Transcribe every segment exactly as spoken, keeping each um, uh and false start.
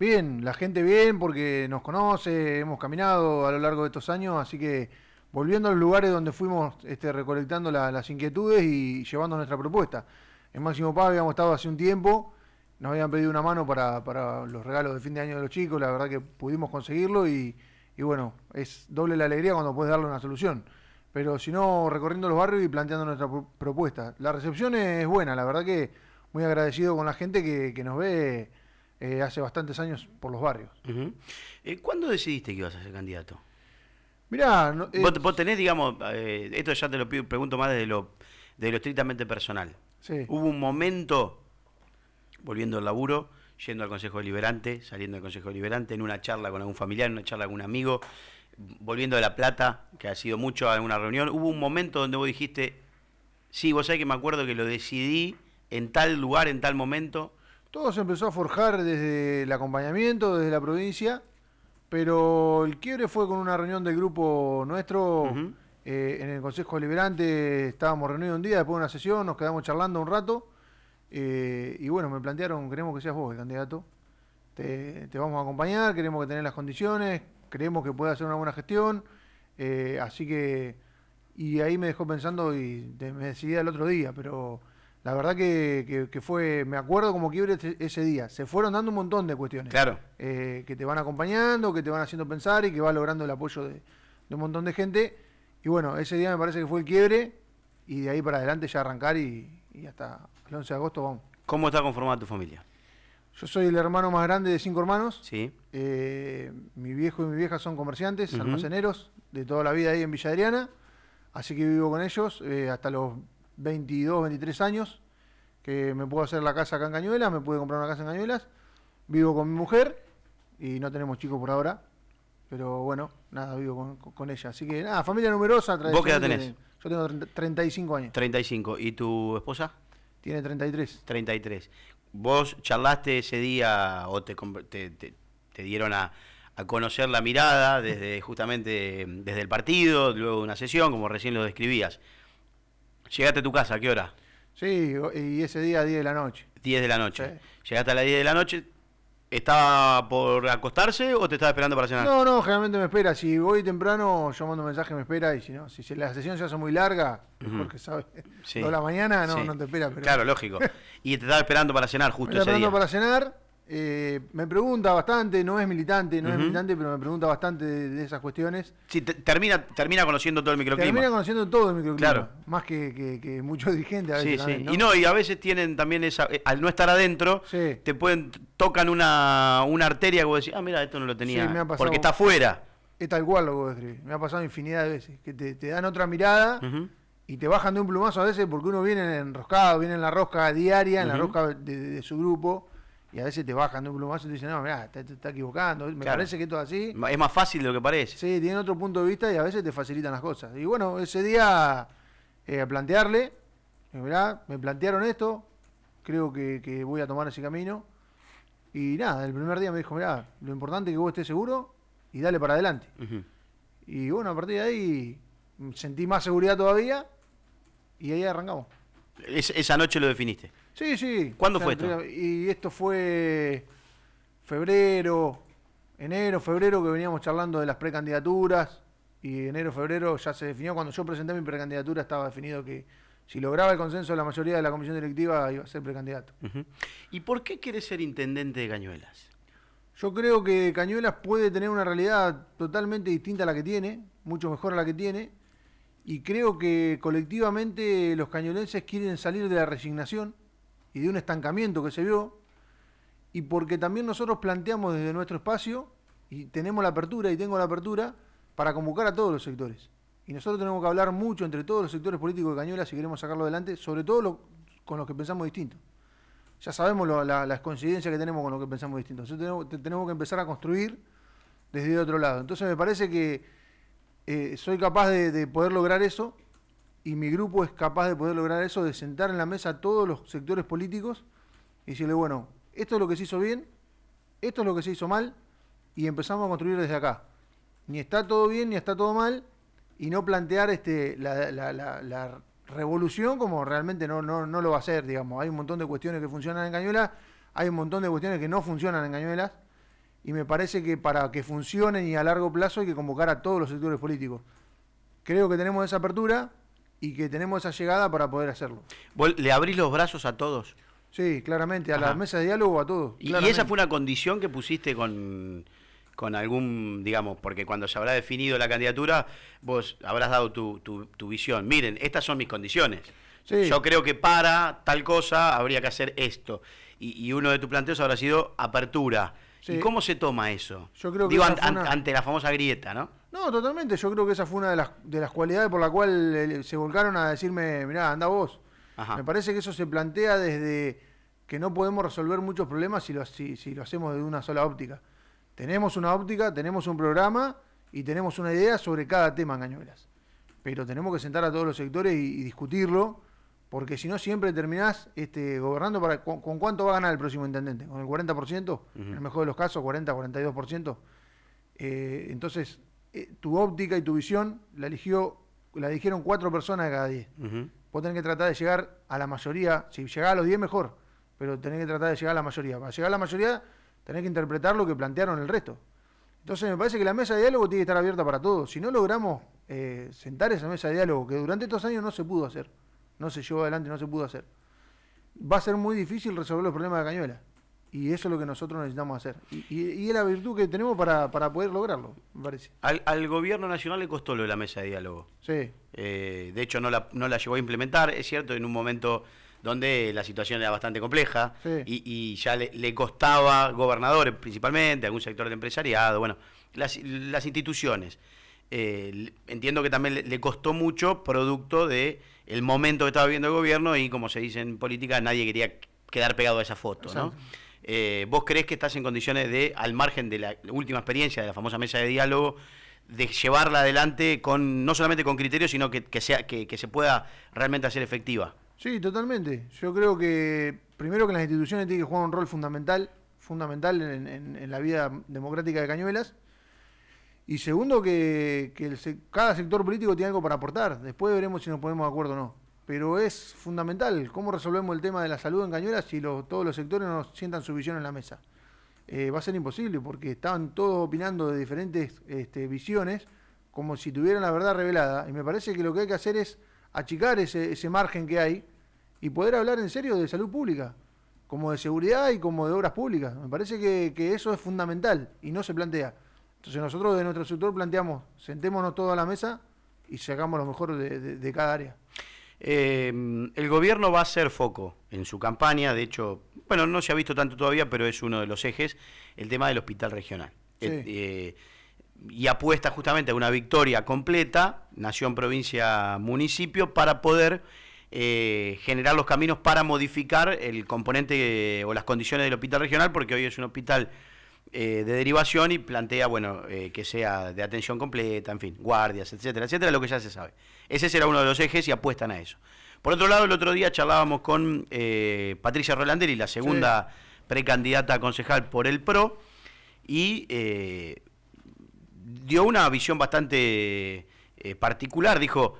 Bien, la gente bien porque nos conoce, hemos caminado a lo largo de estos años, así que volviendo a los lugares donde fuimos este, recolectando la, las inquietudes y llevando nuestra propuesta. En Máximo Paz habíamos estado hace un tiempo, nos habían pedido una mano para, para los regalos de fin de año de los chicos, la verdad que pudimos conseguirlo y, y bueno, es doble la alegría cuando puedes darle una solución. Pero si no, recorriendo los barrios y planteando nuestra propuesta. La recepción es buena, la verdad que muy agradecido con la gente que, que nos ve eh, hace bastantes años por los barrios. Uh-huh. eh, ¿Cuándo decidiste que ibas a ser candidato? Mirá, no, eh, ¿Vos, vos tenés, digamos, eh, esto ya te lo pido, pregunto más desde lo, de lo estrictamente personal. Sí. ¿Hubo un momento, volviendo al laburo, yendo al Consejo Deliberante, saliendo del Consejo Deliberante, en una charla con algún familiar, en una charla con un amigo, volviendo de La Plata, que ha sido mucho a una reunión, hubo un momento donde vos dijiste, sí, vos sabés que me acuerdo que lo decidí en tal lugar, en tal momento? Todo se empezó a forjar desde el acompañamiento, desde la provincia, pero el quiebre fue con una reunión del grupo nuestro, uh-huh. eh, en el Consejo Deliberante. Estábamos reunidos un día, después de una sesión, nos quedamos charlando un rato, eh, y bueno, me plantearon, queremos que seas vos el candidato, te, te vamos a acompañar, queremos que tenés las condiciones, creemos que puedas hacer una buena gestión, eh, así que, y ahí me dejó pensando y de, me decidí el otro día, pero la verdad que, que, que fue, me acuerdo como quiebre ese día, se fueron dando un montón de cuestiones, claro, eh, que te van acompañando, que te van haciendo pensar y que vas logrando el apoyo de, de un montón de gente, y bueno, ese día me parece que fue el quiebre, y de ahí para adelante ya arrancar y, y hasta el once de agosto vamos. ¿Cómo está conformada tu familia? Yo soy el hermano más grande de cinco hermanos. Sí. Eh, mi viejo y mi vieja son comerciantes, uh-huh. almaceneros, de toda la vida ahí en Villa Adriana. Así que vivo con ellos eh, hasta los veintidós, veintitrés años, que me puedo hacer la casa acá en Cañuelas, me pude comprar una casa en Cañuelas. Vivo con mi mujer y no tenemos chicos por ahora. Pero bueno, nada, vivo con, con ella. Así que nada, familia numerosa. ¿Vos qué edad tenés? Yo tengo treinta y cinco años. treinta y cinco. ¿Y tu esposa? Tiene treinta y tres. treinta y tres. ¿Vos charlaste ese día o te, te, te, te dieron a, a conocer la mirada desde justamente desde el partido, luego de una sesión, como recién lo describías? ¿Llegaste a tu casa a qué hora? Sí, y ese día a diez de la noche. diez de la noche. Sí. ¿Llegaste a las diez de la noche? ¿Estaba por acostarse o te estaba esperando para cenar? No, no, generalmente me espera. Si voy temprano, yo mando un mensaje, me espera. Y si no, si la sesión se hace muy larga, uh-huh. porque sabes, sí. toda la mañana no, sí. no te espera. Pero... Claro, lógico. Y te estaba esperando para cenar justo me ese día. esperando para cenar. Eh, me pregunta bastante, no es militante, no uh-huh. es militante, pero me pregunta bastante de, de esas cuestiones. Sí, te, termina, termina conociendo todo el microclima. Termina conociendo todo el microclima. Claro. Más que, que, que muchos dirigentes a veces. Sí, también, sí. ¿no? Y no, y a veces tienen también esa, al no estar adentro, sí. te pueden, tocan una, una arteria que vos decís, ah, mira, esto no lo tenía, sí, me ha pasado, porque está afuera. Es tal cual lo que vos describís. Me ha pasado infinidad de veces, que te, te dan otra mirada uh-huh. y te bajan de un plumazo a veces porque uno viene enroscado, viene en la rosca diaria, en uh-huh. la rosca de, de, de su grupo. Y a veces te bajan de un plumazo y te dicen, no, mirá, te, te está equivocando. Me claro. parece que esto es así. Es más fácil de lo que parece. Sí, tienen otro punto de vista y a veces te facilitan las cosas. Y bueno, ese día, eh, a plantearle, mirá, me plantearon esto, creo que, que voy a tomar ese camino. Y nada, el primer día me dijo, mirá, lo importante es que vos estés seguro y dale para adelante. Uh-huh. Y bueno, a partir de ahí sentí más seguridad todavía y ahí arrancamos. Es, esa noche lo definiste. Sí, sí. ¿Cuándo o sea, fue esto? Y esto fue febrero, enero, febrero, que veníamos charlando de las precandidaturas, y enero, febrero ya se definió. Cuando yo presenté mi precandidatura estaba definido que si lograba el consenso de la mayoría de la comisión directiva iba a ser precandidato. Uh-huh. ¿Y por qué querés ser intendente de Cañuelas? Yo creo que Cañuelas puede tener una realidad totalmente distinta a la que tiene, mucho mejor a la que tiene, y creo que colectivamente los cañuelenses quieren salir de la resignación y de un estancamiento que se vio, y porque también nosotros planteamos desde nuestro espacio, y tenemos la apertura, y tengo la apertura, para convocar a todos los sectores. Y nosotros tenemos que hablar mucho entre todos los sectores políticos de Cañuelas si queremos sacarlo adelante, sobre todo lo, con los que pensamos distinto. Ya sabemos lo, la, las coincidencias que tenemos con lo que pensamos distinto. Entonces tenemos, tenemos que empezar a construir desde otro lado. Entonces me parece que eh, soy capaz de, de poder lograr eso, y mi grupo es capaz de poder lograr eso, de sentar en la mesa a todos los sectores políticos y decirle, bueno, esto es lo que se hizo bien, esto es lo que se hizo mal, y empezamos a construir desde acá. Ni está todo bien, ni está todo mal, y no plantear este la, la, la, la revolución como realmente no, no, no lo va a hacer, digamos. Hay un montón de cuestiones que funcionan en Cañuelas, hay un montón de cuestiones que no funcionan en Cañuelas, y me parece que para que funcionen y a largo plazo hay que convocar a todos los sectores políticos. Creo que tenemos esa apertura y que tenemos esa llegada para poder hacerlo. ¿Vos le abrís los brazos a todos? Sí, claramente, a Ajá. la mesa de diálogo a todos. ¿Y, ¿Y esa fue una condición que pusiste con, con algún, digamos, porque cuando se habrá definido la candidatura, vos habrás dado tu, tu, tu visión? Miren, estas son mis condiciones. Sí. Yo creo que para tal cosa habría que hacer esto. Y, y uno de tus planteos habrá sido apertura. Sí. ¿Y cómo se toma eso? Yo creo que Digo, an, una... ante la famosa grieta, ¿no? No, totalmente. Yo creo que esa fue una de las, de las cualidades por la cual eh, se volcaron a decirme, mirá, anda vos. Ajá. Me parece que eso se plantea desde que no podemos resolver muchos problemas si lo, si, si lo hacemos de una sola óptica. Tenemos una óptica, tenemos un programa y tenemos una idea sobre cada tema en Cañuelas. Pero tenemos que sentar a todos los sectores y, y discutirlo, porque si no siempre terminás este, gobernando para con, con cuánto va a ganar el próximo intendente, con el cuarenta por ciento, uh-huh. en el mejor de los casos, cuarenta, cuarenta y dos por ciento. Eh, entonces, eh, tu óptica y tu visión la eligió, la eligieron cuatro personas de cada diez. Uh-huh. Vos tenés que tratar de llegar a la mayoría, si llegás a los diez mejor, pero tenés que tratar de llegar a la mayoría. Para llegar a la mayoría tenés que interpretar lo que plantearon el resto. Entonces me parece que la mesa de diálogo tiene que estar abierta para todos. Si no logramos eh, sentar esa mesa de diálogo, que durante estos años no se pudo hacer, no se llevó adelante, no se pudo hacer, va a ser muy difícil resolver los problemas de Cañuelas. Y eso es lo que nosotros necesitamos hacer. Y, y, y es la virtud que tenemos para, para poder lograrlo, me parece. Al, al gobierno nacional le costó lo de la mesa de diálogo. Sí. Eh, de hecho, no la, no la llegó a implementar, es cierto, en un momento donde la situación era bastante compleja, sí. y, y ya le, le costaba, gobernadores principalmente, algún sector de empresariado, bueno, las, las instituciones. Eh, entiendo que también le, le costó mucho producto de el momento que estaba viviendo el gobierno y, como se dice en política, nadie quería quedar pegado a esa foto, exacto. ¿no? Eh, ¿Vos creés que estás en condiciones de, al margen de la última experiencia de la famosa mesa de diálogo, de llevarla adelante con no solamente con criterios, sino que, que, sea, que, que se pueda realmente hacer efectiva? Sí, totalmente. Yo creo que, primero, que las instituciones tienen que jugar un rol fundamental, fundamental en, en, en la vida democrática de Cañuelas. Y segundo, que, que el, cada sector político tiene algo para aportar. Después veremos si nos ponemos de acuerdo o no. Pero es fundamental cómo resolvemos el tema de la salud en Cañuelas si lo, todos los sectores no sientan su visión en la mesa. Eh, va a ser imposible porque estaban todos opinando de diferentes este, visiones como si tuvieran la verdad revelada. Y me parece que lo que hay que hacer es achicar ese, ese margen que hay y poder hablar en serio de salud pública, como de seguridad y como de obras públicas. Me parece que, que eso es fundamental y no se plantea. Entonces nosotros de nuestro sector planteamos, sentémonos todos a la mesa y sacamos lo mejor de, de, de cada área. Eh, el gobierno va a hacer foco en su campaña, de hecho, bueno, no se ha visto tanto todavía, pero es uno de los ejes, el tema del hospital regional. Sí. Eh, eh, y apuesta justamente a una victoria completa, nación, provincia, municipio, para poder eh, generar los caminos para modificar el componente eh, o las condiciones del hospital regional, porque hoy es un hospital eh, de derivación y plantea, bueno, eh, que sea de atención completa, en fin, guardias, etcétera, etcétera, lo que ya se sabe. Ese será uno de los ejes y apuestan a eso. Por otro lado, el otro día charlábamos con eh, Patricia Rolandelli, la segunda sí. precandidata a concejal por el P R O, y eh, dio una visión bastante eh, particular. Dijo,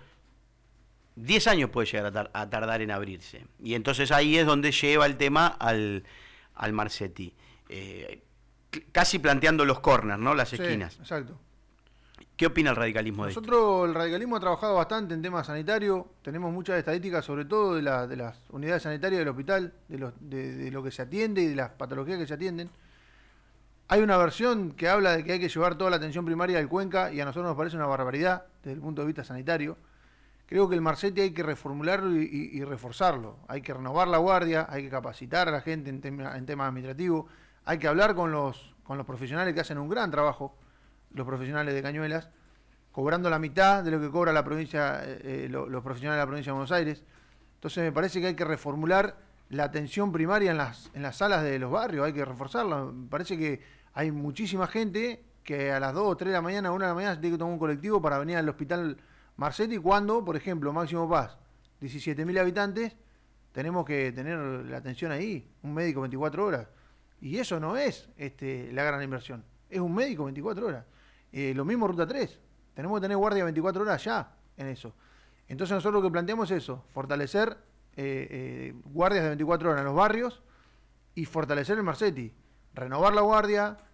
diez años puede llegar a, tar a tardar en abrirse. Y entonces ahí es donde lleva el tema al, al Marsetti. Eh, casi planteando los corners, ¿no? Las esquinas. Sí, exacto. ¿Qué opina el radicalismo de esto? Nosotros, el radicalismo ha trabajado bastante en temas sanitarios, tenemos muchas estadísticas, sobre todo de, la, de las unidades sanitarias del hospital, de, los, de, de lo que se atiende y de las patologías que se atienden. Hay una versión que habla de que hay que llevar toda la atención primaria del Cuenca, y a nosotros nos parece una barbaridad desde el punto de vista sanitario. Creo que el Marsetti hay que reformularlo y, y, y reforzarlo. Hay que renovar la guardia, hay que capacitar a la gente en, tema, en temas administrativos, hay que hablar con los, con los profesionales que hacen un gran trabajo, los profesionales de Cañuelas, cobrando la mitad de lo que cobra la provincia, eh, los, los profesionales de la provincia de Buenos Aires. Entonces me parece que hay que reformular la atención primaria en las, en las salas de los barrios, hay que reforzarla. Me parece que hay muchísima gente que a las dos o tres de la mañana, una de la mañana, se tiene que tomar un colectivo para venir al hospital Marsetti, cuando, por ejemplo, Máximo Paz, diecisiete mil habitantes, tenemos que tener la atención ahí, un médico veinticuatro horas. Y eso no es este, la gran inversión, es un médico veinticuatro horas. Eh, lo mismo Ruta tres, tenemos que tener guardia veinticuatro horas ya en eso. Entonces nosotros lo que planteamos es eso, fortalecer eh, eh, guardias de veinticuatro horas en los barrios y fortalecer el Marsetti, renovar la guardia,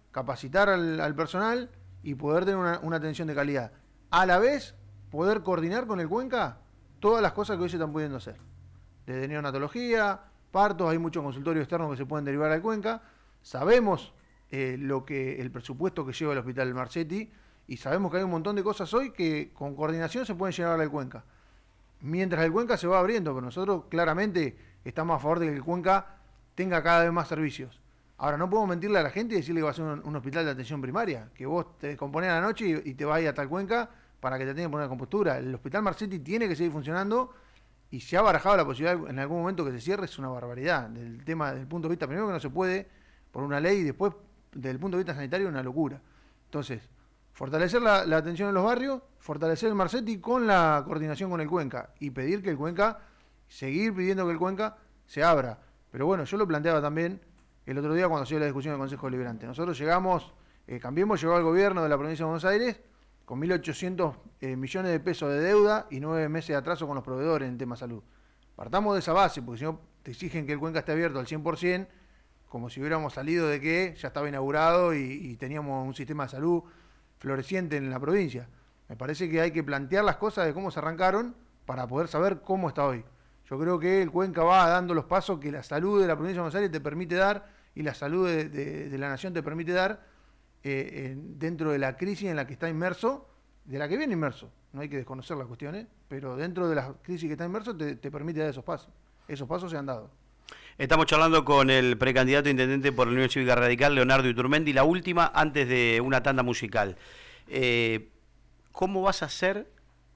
capacitar al, al personal y poder tener una, una atención de calidad. A la vez, poder coordinar con el Cuenca todas las cosas que hoy se están pudiendo hacer. Desde neonatología, partos, hay muchos consultorios externos que se pueden derivar al Cuenca. Sabemos eh, lo que el presupuesto que lleva el Hospital Marchetti y sabemos que hay un montón de cosas hoy que con coordinación se pueden llevar al Cuenca. Mientras el Cuenca se va abriendo, pero nosotros claramente estamos a favor de que el Cuenca tenga cada vez más servicios. Ahora, no podemos mentirle a la gente y decirle que va a ser un, un hospital de atención primaria, que vos te descomponés a la noche y, y te vas a ir hasta el Cuenca para que te tengan que poner compostura. El Hospital Marchetti tiene que seguir funcionando y se ha barajado la posibilidad en algún momento que se cierre, es una barbaridad. Del tema, desde el punto de vista, primero que no se puede por una ley y después, desde el punto de vista sanitario, una locura. Entonces, fortalecer la, la atención en los barrios, fortalecer el Marchetti con la coordinación con el Cuenca y pedir que el Cuenca, seguir pidiendo que el Cuenca se abra. Pero bueno, yo lo planteaba también el otro día cuando se dio la discusión del Consejo Deliberante. Nosotros llegamos, eh, Cambiemos llegó al gobierno de la provincia de Buenos Aires con mil ochocientos eh, millones de pesos de deuda y nueve meses de atraso con los proveedores en tema salud. Partamos de esa base, porque si no te exigen que el Cuenca esté abierto al cien por ciento, como si hubiéramos salido de que ya estaba inaugurado y, y teníamos un sistema de salud floreciente en la provincia. Me parece que hay que plantear las cosas de cómo se arrancaron para poder saber cómo está hoy. Yo creo que el Cuenca va dando los pasos que la salud de la provincia de Buenos Aires te permite dar y la salud de, de, de la nación te permite dar eh, en, dentro de la crisis en la que está inmerso, de la que viene inmerso. No hay que desconocer las cuestiones, pero dentro de la crisis que está inmerso te, te permite dar esos pasos. Esos pasos se han dado. Estamos charlando con el precandidato a intendente por la Unión Cívica Radical, Leonardo Iturmendi. La última, antes de una tanda musical. Eh, ¿Cómo vas a hacer,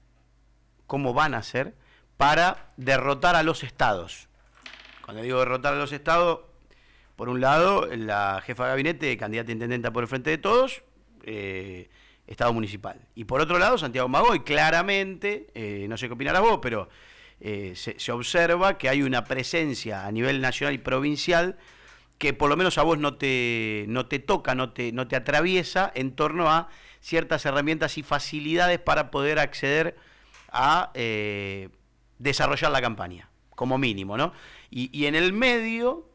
cómo van a hacer para derrotar a los estados? Cuando digo derrotar a los estados, por un lado, la jefa de gabinete, candidata a intendenta por el Frente de Todos, eh, Estado municipal. Y por otro lado, Santiago Magoy, claramente, eh, no sé qué opinarás vos, pero eh, se, se observa que hay una presencia a nivel nacional y provincial que por lo menos a vos no te, no te toca, no te, no te atraviesa en torno a ciertas herramientas y facilidades para poder acceder a eh, desarrollar la campaña, como mínimo, ¿no? Y, y en el medio,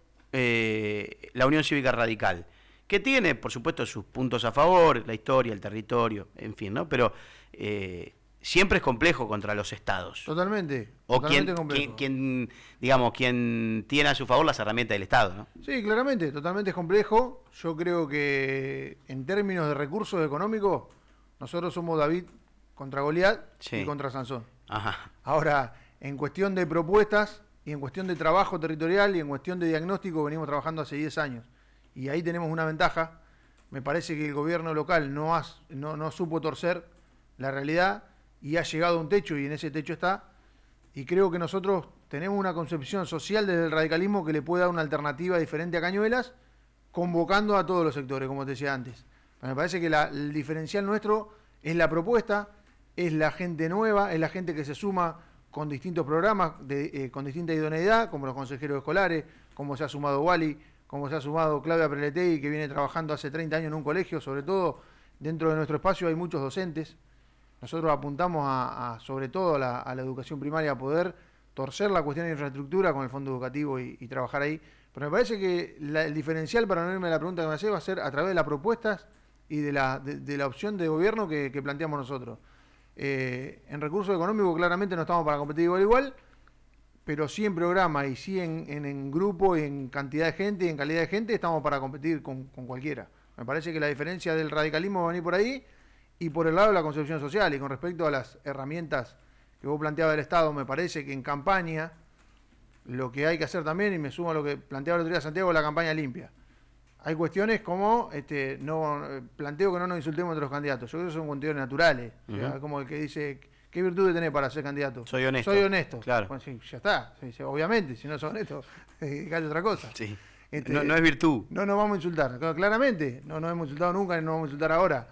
eh, la Unión Cívica Radical, que tiene, por supuesto, sus puntos a favor, la historia, el territorio, en fin, ¿no? Pero eh, siempre es complejo contra los estados. Totalmente. O totalmente quien, quien, quien, digamos, quien tiene a su favor las herramientas del Estado, ¿no? Sí, claramente, totalmente es complejo. Yo creo que en términos de recursos económicos, nosotros somos David contra Goliat sí. y contra Sansón. Ajá. Ahora, en cuestión de propuestas y en cuestión de trabajo territorial y en cuestión de diagnóstico, venimos trabajando hace diez años. Y ahí tenemos una ventaja. Me parece que el gobierno local no, ha, no, no supo torcer la realidad y ha llegado a un techo y en ese techo está. Y creo que nosotros tenemos una concepción social desde el radicalismo que le puede dar una alternativa diferente a Cañuelas, convocando a todos los sectores, como te decía antes. Me parece que la, el diferencial nuestro es la propuesta, es la gente nueva, es la gente que se suma con distintos programas, de, eh, con distinta idoneidad, como los consejeros escolares, como se ha sumado Wally, como se ha sumado Claudia Preletegui, que viene trabajando hace treinta años en un colegio. Sobre todo dentro de nuestro espacio hay muchos docentes. Nosotros apuntamos a, a sobre todo a la, a la educación primaria, a poder torcer la cuestión de infraestructura con el fondo educativo y, y trabajar ahí. Pero me parece que la, el diferencial, para no irme a la pregunta que me hace, va a ser a través de las propuestas y de la, de, de la opción de gobierno que, que planteamos nosotros. Eh, en recursos económicos claramente no estamos para competir igual igual, pero sí en programa y sí en, en, en grupo y en cantidad de gente y en calidad de gente estamos para competir con, con cualquiera. Me parece que la diferencia del radicalismo va a venir por ahí y por el lado de la concepción social. Y con respecto a las herramientas que vos planteabas del Estado, me parece que en campaña lo que hay que hacer también, y me sumo a lo que planteaba el otro día Santiago, la campaña limpia. Hay cuestiones como, este, no planteo que no nos insultemos entre los candidatos. Yo creo que son cuestiones naturales. Uh-huh. O sea, como el que dice, ¿qué virtud tenés para ser candidato? Soy honesto. Soy honesto. Claro. Bueno, sí, ya está. Sí, obviamente, si no sos honesto, hay otra cosa. Sí. Este, no, no es virtud. No nos vamos a insultar. Claramente, no nos hemos insultado nunca ni nos vamos a insultar ahora.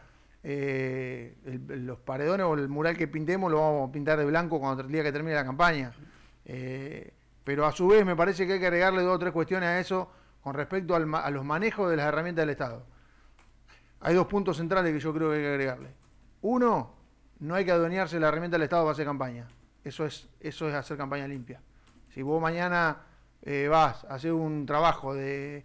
Eh, el, los paredones o el mural que pintemos lo vamos a pintar de blanco cuando el día que termine la campaña. Eh, pero a su vez me parece que hay que agregarle dos o tres cuestiones a eso con respecto al, a los manejos de las herramientas del Estado. Hay dos puntos centrales que yo creo que hay que agregarle. Uno, no hay que adueñarse de la herramienta del Estado para hacer campaña. Eso es, eso es hacer campaña limpia. Si vos mañana eh, vas a hacer un trabajo de,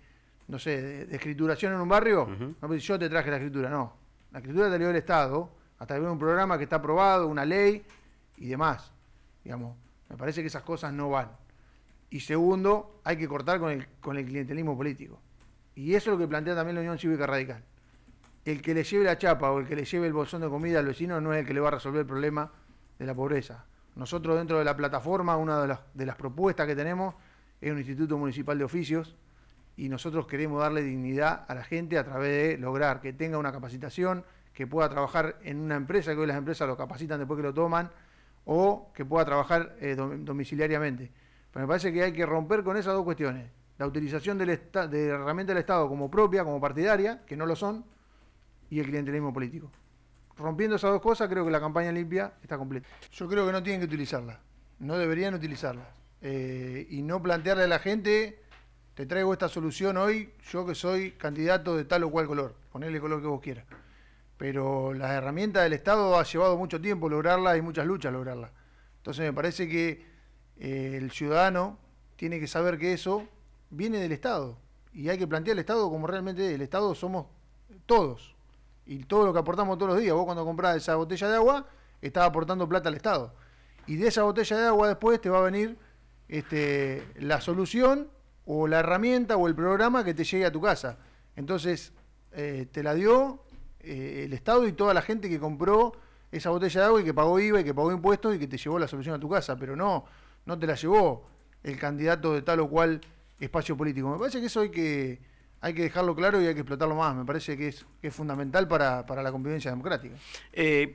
no sé, de, de escrituración en un barrio, Uh-huh. no, yo te traje la escritura, no. La escritura te la dio el Estado, hasta que viene un programa que está aprobado, una ley y demás. Digamos, me parece que esas cosas no van. Y segundo, hay que cortar con el, con el clientelismo político. Y eso es lo que plantea también la Unión Cívica Radical. El que le lleve la chapa o el que le lleve el bolsón de comida al vecino no es el que le va a resolver el problema de la pobreza. Nosotros dentro de la plataforma, una de las, de las propuestas que tenemos es un Instituto Municipal de Oficios y nosotros queremos darle dignidad a la gente a través de lograr que tenga una capacitación, que pueda trabajar en una empresa, que hoy las empresas lo capacitan después que lo toman, o que pueda trabajar eh, domiciliariamente. Pero me parece que hay que romper con esas dos cuestiones. La utilización del esta, de herramientas del Estado como propia, como partidaria, que no lo son, y el clientelismo político. Rompiendo esas dos cosas, creo que la campaña limpia está completa. Yo creo que no tienen que utilizarla. No deberían utilizarla. Eh, y no plantearle a la gente, te traigo esta solución hoy, yo que soy candidato de tal o cual color. Ponerle el color que vos quieras. Pero las herramientas del Estado ha llevado mucho tiempo lograrlas y muchas luchas lograrlas. Entonces me parece que eh, el ciudadano tiene que saber que eso viene del Estado. Y hay que plantear el Estado como realmente el Estado somos todos. Y todo lo que aportamos todos los días. Vos cuando comprás esa botella de agua, estás aportando plata al Estado. Y de esa botella de agua después te va a venir este, la solución o la herramienta o el programa que te llegue a tu casa. Entonces, eh, te la dio eh, el Estado y toda la gente que compró esa botella de agua y que pagó I V A y que pagó impuestos y que te llevó la solución a tu casa. Pero no, no te la llevó el candidato de tal o cual espacio político. Me parece que eso hay que... Hay que dejarlo claro y hay que explotarlo más. Me parece que es, que es fundamental para, para la convivencia democrática. Eh,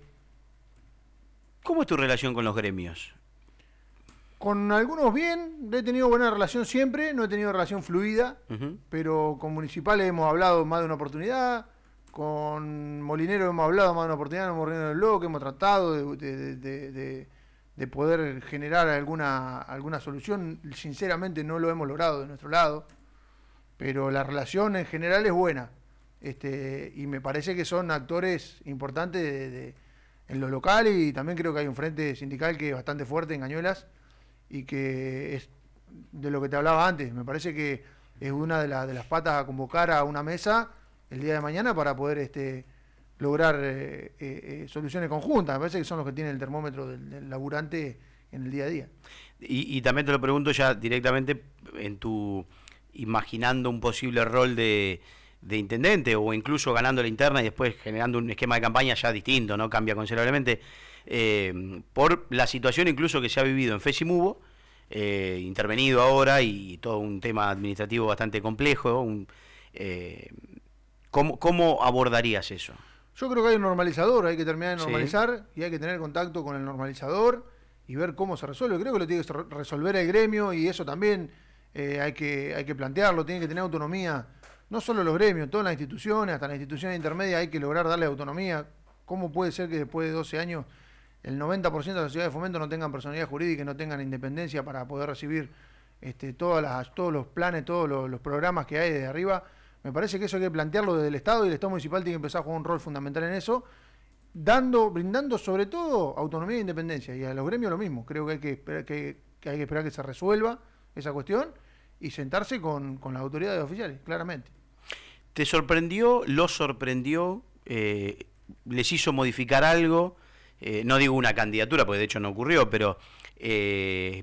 ¿Cómo es tu relación con los gremios? Con algunos bien, he tenido buena relación siempre, no he tenido relación fluida, Uh-huh. pero con municipales hemos hablado más de una oportunidad, con molineros hemos hablado más de una oportunidad, hemos reunido el bloque, hemos tratado de, de, de, de, de poder generar alguna, alguna solución. Sinceramente no lo hemos logrado de nuestro lado. Pero la relación en general es buena, este, y me parece que son actores importantes de, de, en lo local, y también creo que hay un frente sindical que es bastante fuerte en Cañuelas y que es de lo que te hablaba antes. Me parece que es una de, la, de las patas a convocar a una mesa el día de mañana para poder este, lograr eh, eh, eh, soluciones conjuntas. Me parece que son los que tienen el termómetro del, del laburante en el día a día. Y, y también te lo pregunto ya directamente en tu... imaginando un posible rol de, de intendente o incluso ganando la interna y después generando un esquema de campaña ya distinto, ¿no? Cambia considerablemente, eh, por la situación incluso que se ha vivido en FESIMUBO, eh, intervenido ahora y todo un tema administrativo bastante complejo. Un, eh, ¿cómo, ¿Cómo abordarías eso? Yo creo que hay un normalizador, hay que terminar de normalizar, Sí. Y hay que tener contacto con el normalizador y ver cómo se resuelve. Creo que lo tiene que resolver el gremio y eso también... Eh, hay que hay que plantearlo, tiene que tener autonomía, no solo los gremios, todas las instituciones, hasta las instituciones intermedias hay que lograr darle autonomía. ¿Cómo puede ser que después de doce años el noventa por ciento de las sociedades de fomento no tengan personalidad jurídica y no tengan independencia para poder recibir este, todas las, todos los planes, todos los, los programas que hay desde arriba? Me parece que eso hay que plantearlo desde el Estado y el Estado municipal tiene que empezar a jugar un rol fundamental en eso, dando, brindando sobre todo autonomía e independencia. Y a los gremios lo mismo, creo que hay que esperar que, que, hay que, esperar que se resuelva esa cuestión y sentarse con, con las autoridades oficiales, claramente. ¿Te sorprendió, lo sorprendió, eh, les hizo modificar algo? Eh, no digo una candidatura, porque de hecho no ocurrió, pero eh,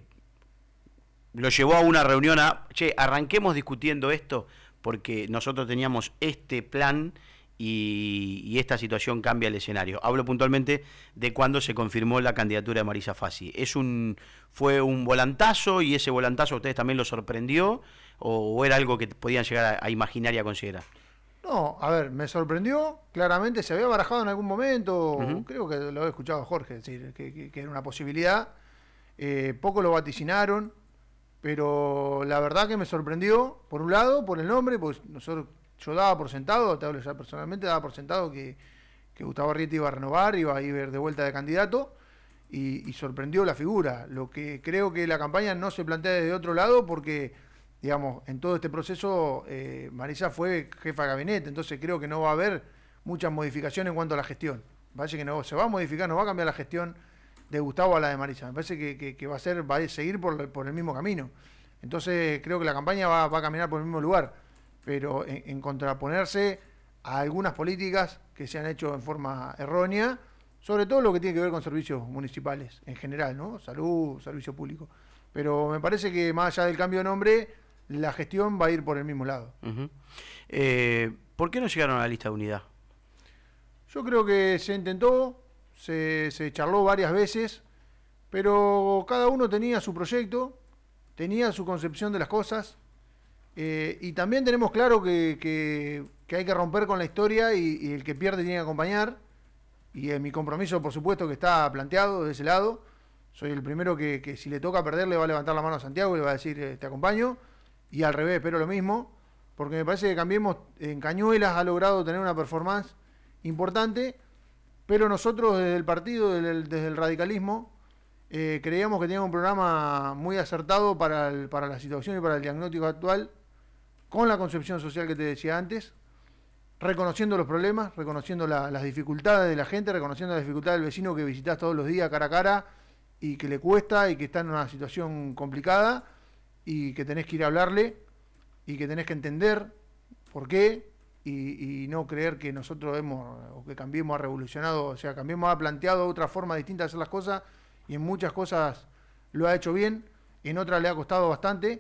lo llevó a una reunión a, che, arranquemos discutiendo esto, porque nosotros teníamos este plan y, y esta situación cambia el escenario. Hablo puntualmente de cuando se confirmó la candidatura de Marisa Fassi. ¿Es un, ¿Fue un volantazo y ese volantazo a ustedes también lo sorprendió o, o era algo que podían llegar a, a imaginar y a considerar? No, a ver, me sorprendió, claramente se había barajado en algún momento, uh-huh. Creo que lo he escuchado a Jorge decir que, que, que era una posibilidad, eh, poco lo vaticinaron, pero la verdad que me sorprendió, por un lado, por el nombre, pues nosotros... Yo daba por sentado, te hablo ya personalmente, daba por sentado que, que Gustavo Arrieta iba a renovar, iba a ir de vuelta de candidato y, y sorprendió la figura. Lo que creo que la campaña no se plantea desde otro lado porque, digamos, en todo este proceso eh, Marisa fue jefa de gabinete, entonces creo que no va a haber muchas modificaciones en cuanto a la gestión. Me parece que no se va a modificar, no va a cambiar la gestión de Gustavo a la de Marisa. Me parece que, que, que va a ser, va a seguir por, por el mismo camino. Entonces creo que la campaña va, va a caminar por el mismo lugar. pero en, en contraponerse a algunas políticas que se han hecho en forma errónea, sobre todo lo que tiene que ver con servicios municipales en general, ¿no? Salud, servicio público. Pero me parece que más allá del cambio de nombre, la gestión va a ir por el mismo lado. Uh-huh. eh, ¿Por qué no llegaron a la lista de unidad? Yo creo que se intentó, se, se charló varias veces, pero cada uno tenía su proyecto, tenía su concepción de las cosas, eh, y también tenemos claro que, que, que hay que romper con la historia y, y el que pierde tiene que acompañar, y en mi compromiso por supuesto que está planteado de ese lado. Soy el primero que, que si le toca perder le va a levantar la mano a Santiago y le va a decir eh, te acompaño, y al revés, pero lo mismo, porque me parece que Cambiemos en Cañuelas ha logrado tener una performance importante, pero nosotros desde el partido, desde el, desde el radicalismo, eh, creíamos que teníamos un programa muy acertado para, el, para la situación y para el diagnóstico actual, con la concepción social que te decía antes, reconociendo los problemas, reconociendo la, las dificultades de la gente, reconociendo las dificultades del vecino que visitas todos los días cara a cara y que le cuesta y que está en una situación complicada y que tenés que ir a hablarle y que tenés que entender por qué. Y, y no creer que nosotros hemos, o que Cambiemos ha revolucionado, o sea, Cambiemos ha planteado otra forma distinta de hacer las cosas, y en muchas cosas lo ha hecho bien, en otras le ha costado bastante,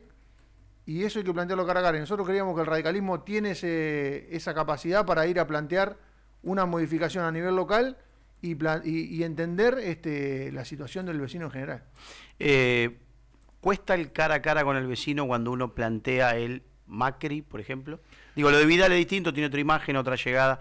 y eso hay que plantearlo cara a cara. Y nosotros creíamos que el radicalismo tiene ese, esa capacidad para ir a plantear una modificación a nivel local y, plan, y, y entender este, la situación del vecino en general. Eh, ¿Cuesta el cara a cara con el vecino cuando uno plantea el Macri, por ejemplo? Digo, lo de Vidal es distinto, tiene otra imagen, otra llegada,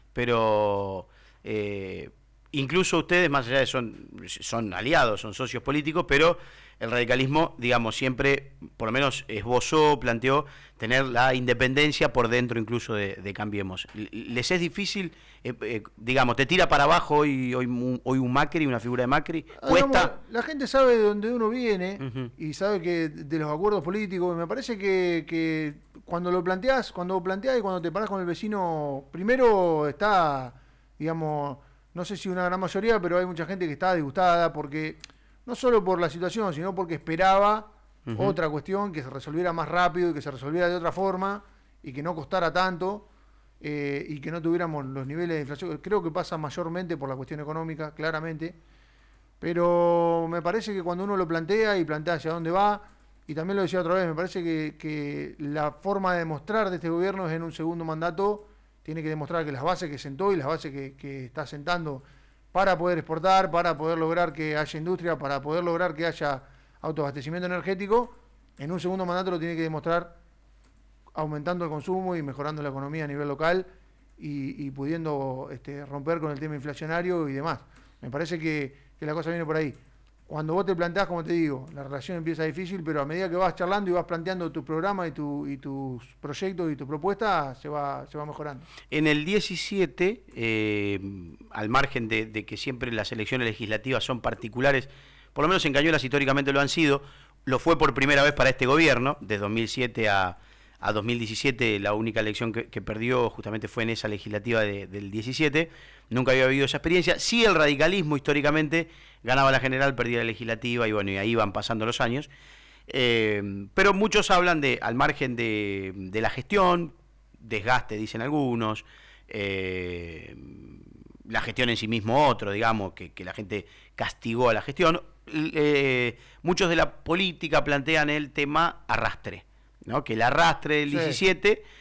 pero eh, incluso ustedes, más allá de son, son aliados, son socios políticos, pero el radicalismo, digamos, siempre, por lo menos esbozó, planteó tener la independencia por dentro incluso de, de Cambiemos. ¿Les es difícil, eh, eh, digamos, te tira para abajo hoy, hoy, hoy un Macri, una figura de Macri? ¿Cuesta? Digamos, la gente sabe de dónde uno viene Uh-huh. y sabe que de los acuerdos políticos, y me parece que, que cuando lo planteás, cuando planteás y cuando te parás con el vecino, primero está, digamos, no sé si una gran mayoría, pero hay mucha gente que está disgustada porque, no solo por la situación, sino porque esperaba uh-huh. otra cuestión, que se resolviera más rápido y que se resolviera de otra forma y que no costara tanto eh, y que no tuviéramos los niveles de inflación. Creo que pasa mayormente por la cuestión económica, claramente, pero me parece que cuando uno lo plantea y plantea hacia dónde va, y también lo decía otra vez, me parece que, que la forma de demostrar de este gobierno es en un segundo mandato, tiene que demostrar que las bases que sentó y las bases que, que está sentando para poder exportar, para poder lograr que haya industria, para poder lograr que haya autoabastecimiento energético, en un segundo mandato lo tiene que demostrar aumentando el consumo y mejorando la economía a nivel local y, y pudiendo este, romper con el tema inflacionario y demás. Me parece que, que la cosa viene por ahí. Cuando vos te planteás, como te digo, la relación empieza difícil, pero a medida que vas charlando y vas planteando tu programa y, tu, y tus proyectos y tus propuestas, se va, se va mejorando. En el diecisiete, eh, al margen de, de que siempre las elecciones legislativas son particulares, por lo menos en Cañuelas históricamente lo han sido, lo fue por primera vez para este gobierno, de dos mil siete a, a dos mil diecisiete, la única elección que, que perdió justamente fue en esa legislativa de, del diecisiete, nunca había habido esa experiencia. Sí, el radicalismo históricamente ganaba la general, perdía la legislativa y bueno, y ahí van pasando los años. Eh, pero muchos hablan de, al margen de, de la gestión, desgaste, dicen algunos, eh, la gestión en sí mismo otro, digamos, que, que la gente castigó a la gestión. Eh, muchos de la política plantean el tema arrastre, ¿no? Que el arrastre del diecisiete sí.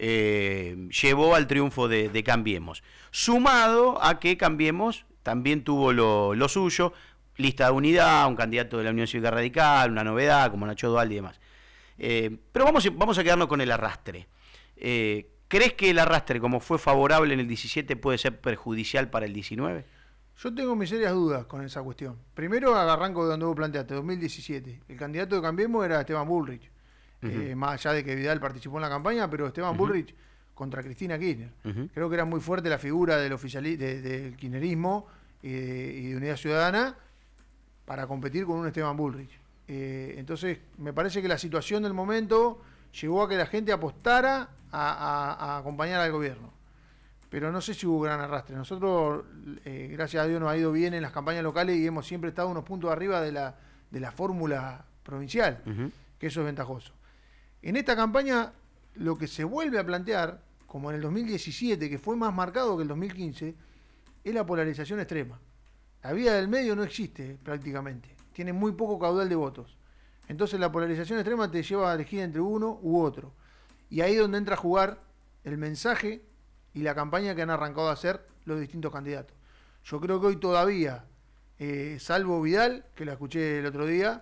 eh, llevó al triunfo de, de Cambiemos, sumado a que Cambiemos también tuvo lo, lo suyo, lista de unidad, un candidato de la Unión Cívica Radical, una novedad como Nacho Dualde y demás. Eh, pero vamos, vamos a quedarnos con el arrastre. Eh, ¿Crees que el arrastre, como fue favorable en el diecisiete, puede ser perjudicial para el diecinueve? Yo tengo mis serias dudas con esa cuestión. Primero arranco de donde vos planteaste, dos mil diecisiete. El candidato de Cambiemos era Esteban Bullrich. Uh-huh. eh, más allá de que Vidal participó en la campaña, pero Esteban uh-huh. Bullrich contra Cristina Kirchner. Uh-huh. Creo que era muy fuerte la figura del oficiali- de, del kirchnerismo y de, y de Unidad Ciudadana para competir con un Esteban Bullrich. Eh, entonces, me parece que la situación del momento llevó a que la gente apostara a, a, a acompañar al gobierno. Pero no sé si hubo gran arrastre. Nosotros, eh, gracias a Dios, nos ha ido bien en las campañas locales y hemos siempre estado unos puntos arriba de la, de la fórmula provincial, uh-huh. que eso es ventajoso. En esta campaña lo que se vuelve a plantear, como en el dos mil diecisiete, que fue más marcado que el dos mil quince, es la polarización extrema. La vía del medio no existe prácticamente, tiene muy poco caudal de votos. Entonces la polarización extrema te lleva a elegir entre uno u otro. Y ahí es donde entra a jugar el mensaje y la campaña que han arrancado a hacer los distintos candidatos. Yo creo que hoy todavía, eh, salvo Vidal, que la escuché el otro día,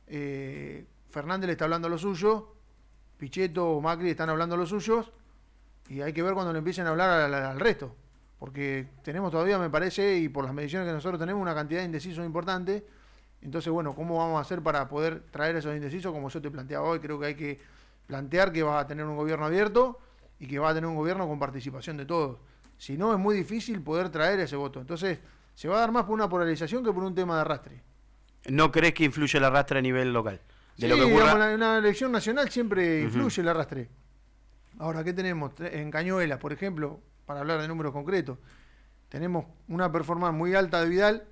eh, Fernández le está hablando a los suyos, Pichetto o Macri están hablando a los suyos, y hay que ver cuando le empiecen a hablar al, al resto. Porque tenemos todavía, me parece, y por las mediciones que nosotros tenemos, una cantidad de indecisos importante. Entonces, bueno, ¿cómo vamos a hacer para poder traer esos indecisos? Como yo te planteaba hoy, creo que hay que plantear que va a tener un gobierno abierto y que va a tener un gobierno con participación de todos. Si no, es muy difícil poder traer ese voto. Entonces, se va a dar más por una polarización que por un tema de arrastre. ¿No crees que influye el arrastre a nivel local? De Sí, lo que ocurra... digamos, en una elección nacional siempre influye Uh-huh. el arrastre. Ahora, ¿qué tenemos? En Cañuelas, por ejemplo, para hablar de números concretos, tenemos una performance muy alta de Vidal,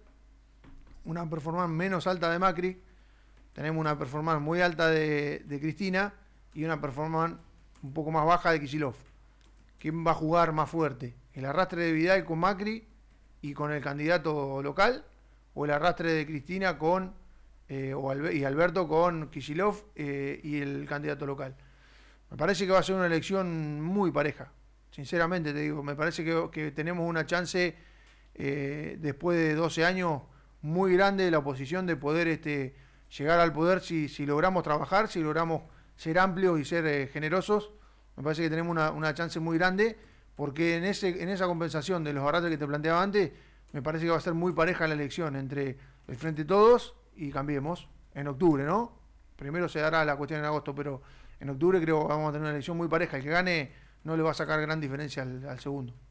una performance menos alta de Macri, tenemos una performance muy alta de, de Cristina y una performance un poco más baja de Kicillof. ¿Quién va a jugar más fuerte? ¿El arrastre de Vidal con Macri y con el candidato local? ¿O el arrastre de Cristina con eh, o Albe- y Alberto con Kicillof eh, y el candidato local? Me parece que va a ser una elección muy pareja. Sinceramente te digo, me parece que, que tenemos una chance eh, después de doce años muy grande de la oposición de poder este, llegar al poder si, si logramos trabajar, si logramos ser amplios y ser eh, generosos. Me parece que tenemos una, una chance muy grande porque en, ese, en esa compensación de los arrastres que te planteaba antes, me parece que va a ser muy pareja la elección entre el Frente Todos y Cambiemos en octubre, ¿no? Primero se dará la cuestión en agosto, pero en octubre creo que vamos a tener una elección muy pareja. El que gane no le va a sacar gran diferencia al, al segundo.